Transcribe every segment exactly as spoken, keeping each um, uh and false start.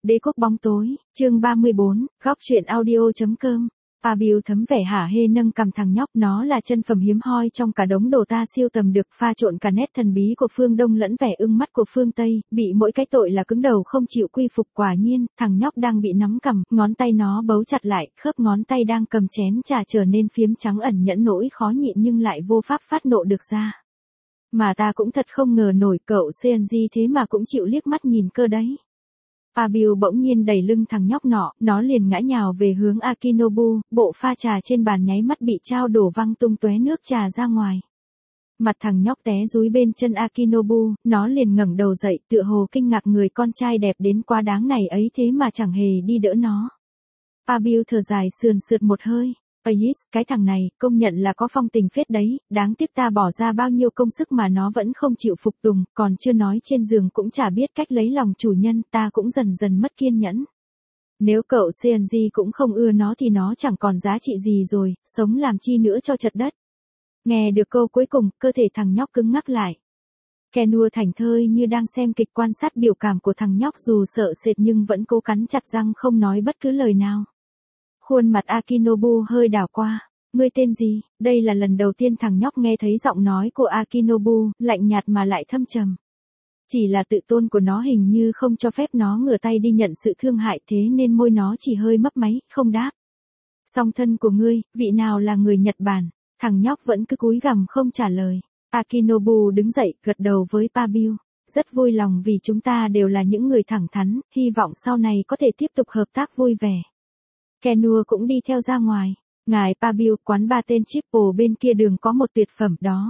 Đế quốc bóng tối, chương ba mươi bốn, góc truyện audio.com. Pabiu thấm vẻ hả hê nâng cầm thằng nhóc, nó là chân phẩm hiếm hoi trong cả đống đồ ta siêu tầm được, pha trộn cả nét thần bí của phương Đông lẫn vẻ ưng mắt của phương Tây, bị mỗi cái tội là cứng đầu không chịu quy phục. Quả nhiên, thằng nhóc đang bị nắm cầm, ngón tay nó bấu chặt lại, khớp ngón tay đang cầm chén trà trở nên phiếm trắng, ẩn nhẫn nỗi khó nhịn nhưng lại vô pháp phát nộ được ra. Mà ta cũng thật không ngờ nổi, cậu Seonji thế mà cũng chịu liếc mắt nhìn cơ đấy. Pabiu bỗng nhiên đẩy lưng thằng nhóc nọ, nó liền ngã nhào về hướng Akinobu, bộ pha trà trên bàn nháy mắt bị trao đổ văng tung tóe nước trà ra ngoài. Mặt thằng nhóc té dúi bên chân Akinobu, nó liền ngẩng đầu dậy, tựa hồ kinh ngạc người con trai đẹp đến quá đáng này ấy thế mà chẳng hề đi đỡ nó. Pabiu thở dài sườn sượt một hơi. Ayis, cái thằng này, công nhận là có phong tình phết đấy, đáng tiếc ta bỏ ra bao nhiêu công sức mà nó vẫn không chịu phục tùng, còn chưa nói trên giường cũng chả biết cách lấy lòng chủ nhân, ta cũng dần dần mất kiên nhẫn. Nếu cậu Seonji cũng không ưa nó thì nó chẳng còn giá trị gì rồi, sống làm chi nữa cho chật đất. Nghe được câu cuối cùng, cơ thể thằng nhóc cứng ngắc lại. Kenua thảnh thơi như đang xem kịch, quan sát biểu cảm của thằng nhóc, dù sợ sệt nhưng vẫn cố cắn chặt răng không nói bất cứ lời nào. Khuôn mặt Akinobu hơi đảo qua. Ngươi tên gì? Đây là lần đầu tiên thằng nhóc nghe thấy giọng nói của Akinobu, lạnh nhạt mà lại thâm trầm. Chỉ là tự tôn của nó hình như không cho phép nó ngửa tay đi nhận sự thương hại, thế nên môi nó chỉ hơi mấp máy, không đáp. Song thân của ngươi, vị nào là người Nhật Bản? Thằng nhóc vẫn cứ cúi gằm không trả lời. Akinobu đứng dậy, gật đầu với Pabiu. Rất vui lòng vì chúng ta đều là những người thẳng thắn, hy vọng sau này có thể tiếp tục hợp tác vui vẻ. Kenua cũng đi theo ra ngoài. Ngài Pabiu, quán ba tên Triple bên kia đường có một tuyệt phẩm đó.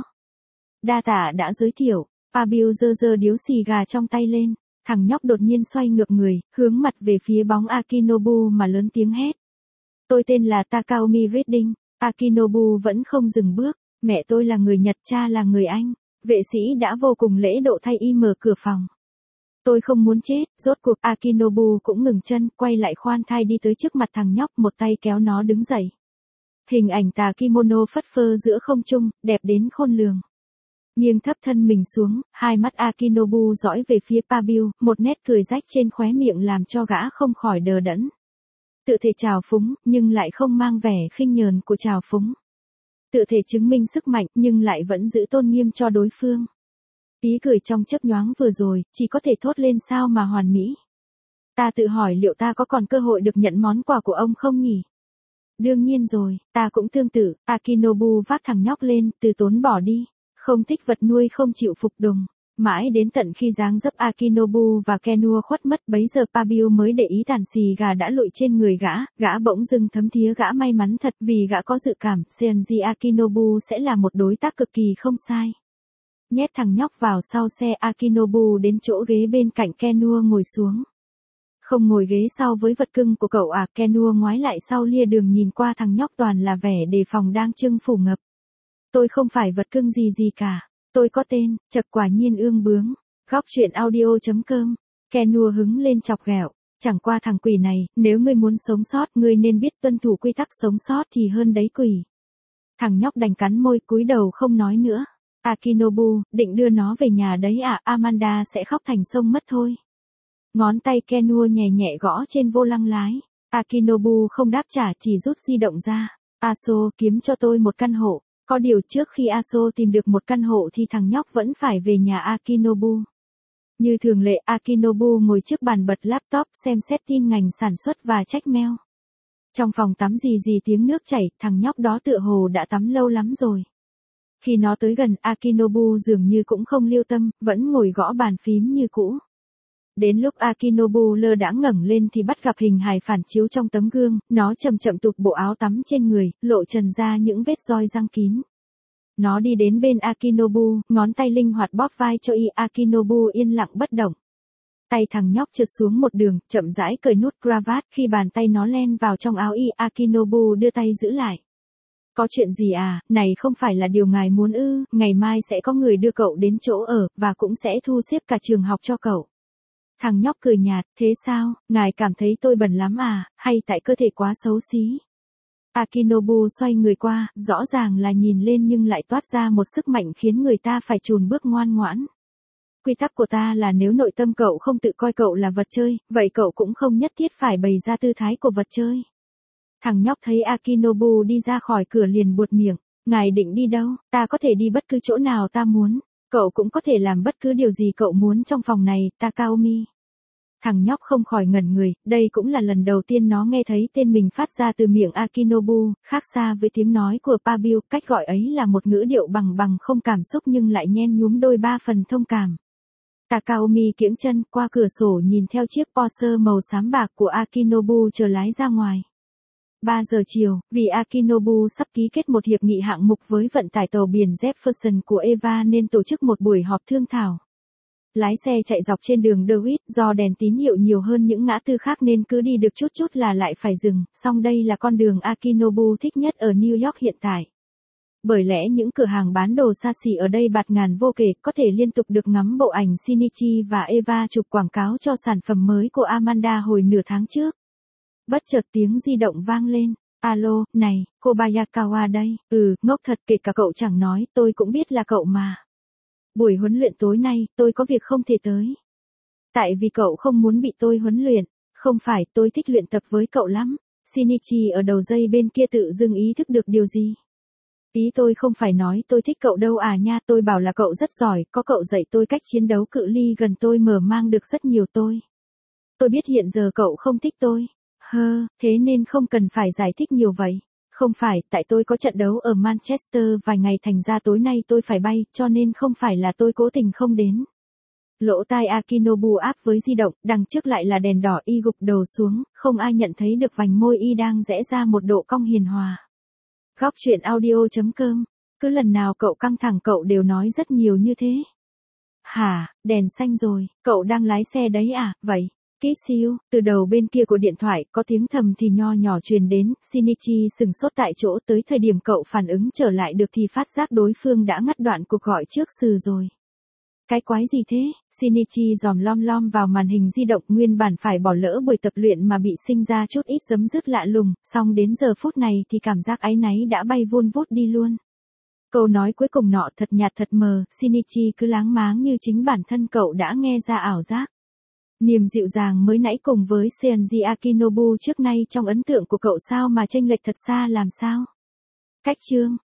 Đa tạ đã giới thiệu. Pabiu giơ giơ điếu xì gà trong tay lên. Thằng nhóc đột nhiên xoay ngược người, hướng mặt về phía bóng Akinobu mà lớn tiếng hét. Tôi tên là Takaomi Reading. Akinobu vẫn không dừng bước. Mẹ tôi là người Nhật, cha là người Anh. Vệ sĩ đã vô cùng lễ độ thay y mở cửa phòng. Tôi không muốn chết. Rốt cuộc Akinobu cũng ngừng chân, quay lại khoan thai đi tới trước mặt thằng nhóc, một tay kéo nó đứng dậy. Hình ảnh tà kimono phất phơ giữa không trung, đẹp đến khôn lường. Nghiêng thấp thân mình xuống, hai mắt Akinobu dõi về phía Pabiu, một nét cười rách trên khóe miệng làm cho gã không khỏi đờ đẫn. Tự thể trào phúng, nhưng lại không mang vẻ khinh nhờn của trào phúng. Tự thể chứng minh sức mạnh, nhưng lại vẫn giữ tôn nghiêm cho đối phương. Ý cười trong chớp nhoáng vừa rồi, chỉ có thể thốt lên sao mà hoàn mỹ. Ta tự hỏi liệu ta có còn cơ hội được nhận món quà của ông không nhỉ? Đương nhiên rồi, ta cũng tương tự. Akinobu vác thằng nhóc lên, từ tốn bỏ đi. Không thích vật nuôi không chịu phục tùng. Mãi đến tận khi dáng dấp Akinobu và Kenua khuất mất, bấy giờ Pabiu mới để ý tàn xì gà đã lụi trên người gã. Gã bỗng dưng thấm thía gã may mắn thật, vì gã có dự cảm Seonji Akinobu sẽ là một đối tác cực kỳ không sai. Nhét thằng nhóc vào sau xe, Akinobu đến chỗ ghế bên cạnh Kenua ngồi xuống. Không ngồi ghế sau với vật cưng của cậu à? Kenua ngoái lại sau lia đường nhìn qua thằng nhóc, toàn là vẻ đề phòng đang trưng phủ ngập. Tôi không phải vật cưng gì gì cả. Tôi có tên, chật quả nhiên ương bướng. Góc truyện audio.com. Kenua hứng lên chọc ghẹo. Chẳng qua thằng quỷ này, nếu ngươi muốn sống sót, ngươi nên biết tuân thủ quy tắc sống sót thì hơn đấy quỷ. Thằng nhóc đành cắn môi cúi đầu không nói nữa. Akinobu, định đưa nó về nhà đấy à? Amanda sẽ khóc thành sông mất thôi. Ngón tay Kenua nhẹ nhẹ gõ trên vô lăng lái. Akinobu không đáp trả, chỉ rút di động ra. Aso, kiếm cho tôi một căn hộ. Có điều trước khi Aso tìm được một căn hộ thì thằng nhóc vẫn phải về nhà Akinobu. Như thường lệ, Akinobu ngồi trước bàn bật laptop xem xét tin ngành sản xuất và check mail. Trong phòng tắm rì rì tiếng nước chảy, thằng nhóc đó tựa hồ đã tắm lâu lắm rồi. Khi nó tới gần, Akinobu dường như cũng không lưu tâm, vẫn ngồi gõ bàn phím như cũ. Đến lúc Akinobu lơ đãng ngẩng lên thì bắt gặp hình hài phản chiếu trong tấm gương, nó chậm chậm tụt bộ áo tắm trên người, lộ trần ra những vết roi răng kín. Nó đi đến bên Akinobu, ngón tay linh hoạt bóp vai cho y. Akinobu yên lặng bất động. Tay thằng nhóc trượt xuống một đường, chậm rãi cởi nút cravat, khi bàn tay nó len vào trong áo y, Akinobu đưa tay giữ lại. Có chuyện gì à? Này không phải là điều ngài muốn ư? Ngày mai sẽ có người đưa cậu đến chỗ ở, và cũng sẽ thu xếp cả trường học cho cậu. Thằng nhóc cười nhạt, thế sao, ngài cảm thấy tôi bẩn lắm à, hay tại cơ thể quá xấu xí? Akinobu xoay người qua, rõ ràng là nhìn lên nhưng lại toát ra một sức mạnh khiến người ta phải chùn bước ngoan ngoãn. Quy tắc của ta là nếu nội tâm cậu không tự coi cậu là vật chơi, vậy cậu cũng không nhất thiết phải bày ra tư thái của vật chơi. Thằng nhóc thấy Akinobu đi ra khỏi cửa liền buột miệng. Ngài định đi đâu? Ta có thể đi bất cứ chỗ nào ta muốn. Cậu cũng có thể làm bất cứ điều gì cậu muốn trong phòng này, Takaomi. Thằng nhóc không khỏi ngẩn người, đây cũng là lần đầu tiên nó nghe thấy tên mình phát ra từ miệng Akinobu, khác xa với tiếng nói của Pabiu, cách gọi ấy là một ngữ điệu bằng bằng không cảm xúc nhưng lại nhen nhúm đôi ba phần thông cảm. Takaomi kiễng chân qua cửa sổ nhìn theo chiếc Porsche màu xám bạc của Akinobu chờ lái ra ngoài. ba giờ chiều, vì Akinobu sắp ký kết một hiệp nghị hạng mục với vận tải tàu biển Jefferson của Eva nên tổ chức một buổi họp thương thảo. Lái xe chạy dọc trên đường DeWitt, do đèn tín hiệu nhiều hơn những ngã tư khác nên cứ đi được chút chút là lại phải dừng, song đây là con đường Akinobu thích nhất ở New York hiện tại. Bởi lẽ những cửa hàng bán đồ xa xỉ ở đây bạt ngàn vô kể, có thể liên tục được ngắm bộ ảnh Shinichi và Eva chụp quảng cáo cho sản phẩm mới của Amanda hồi nửa tháng trước. Bất chợt tiếng di động vang lên. Alo, này, Kobayakawa đây. Ừ, ngốc thật, kể cả cậu chẳng nói, tôi cũng biết là cậu mà. Buổi huấn luyện tối nay, tôi có việc không thể tới. Tại vì cậu không muốn bị tôi huấn luyện. Không phải, tôi thích luyện tập với cậu lắm. Shinichi ở đầu dây bên kia tự dưng ý thức được điều gì. Ý tôi không phải nói tôi thích cậu đâu à nha, tôi bảo là cậu rất giỏi, có cậu dạy tôi cách chiến đấu cự ly gần tôi mở mang được rất nhiều tôi. Tôi biết hiện giờ cậu không thích tôi. Hơ, thế nên không cần phải giải thích nhiều vậy. Không phải, tại tôi có trận đấu ở Manchester vài ngày thành ra tối nay tôi phải bay, cho nên không phải là tôi cố tình không đến. Lỗ tai Akinobu áp với di động, đằng trước lại là đèn đỏ, y gục đầu xuống, không ai nhận thấy được vành môi y đang rẽ ra một độ cong hiền hòa. Góc truyện audio chấm com. Cứ lần nào cậu căng thẳng cậu đều nói rất nhiều như thế. Hả, đèn xanh rồi, cậu đang lái xe đấy à, vậy. Kissiu, từ đầu bên kia của điện thoại, có tiếng thầm thì nho nhỏ truyền đến, Shinichi sừng sốt tại chỗ, tới thời điểm cậu phản ứng trở lại được thì phát giác đối phương đã ngắt đoạn cuộc gọi trước sừ rồi. Cái quái gì thế? Shinichi dòm lom lom vào màn hình di động, nguyên bản phải bỏ lỡ buổi tập luyện mà bị sinh ra chút ít giấm dứt lạ lùng, song đến giờ phút này thì cảm giác áy náy đã bay vun vút đi luôn. Câu nói cuối cùng nọ thật nhạt thật mờ, Shinichi cứ láng máng như chính bản thân cậu đã nghe ra ảo giác. Niềm dịu dàng mới nãy cùng với Seonji Akinobu trước nay trong ấn tượng của cậu sao mà chênh lệch thật xa làm sao? Cách chương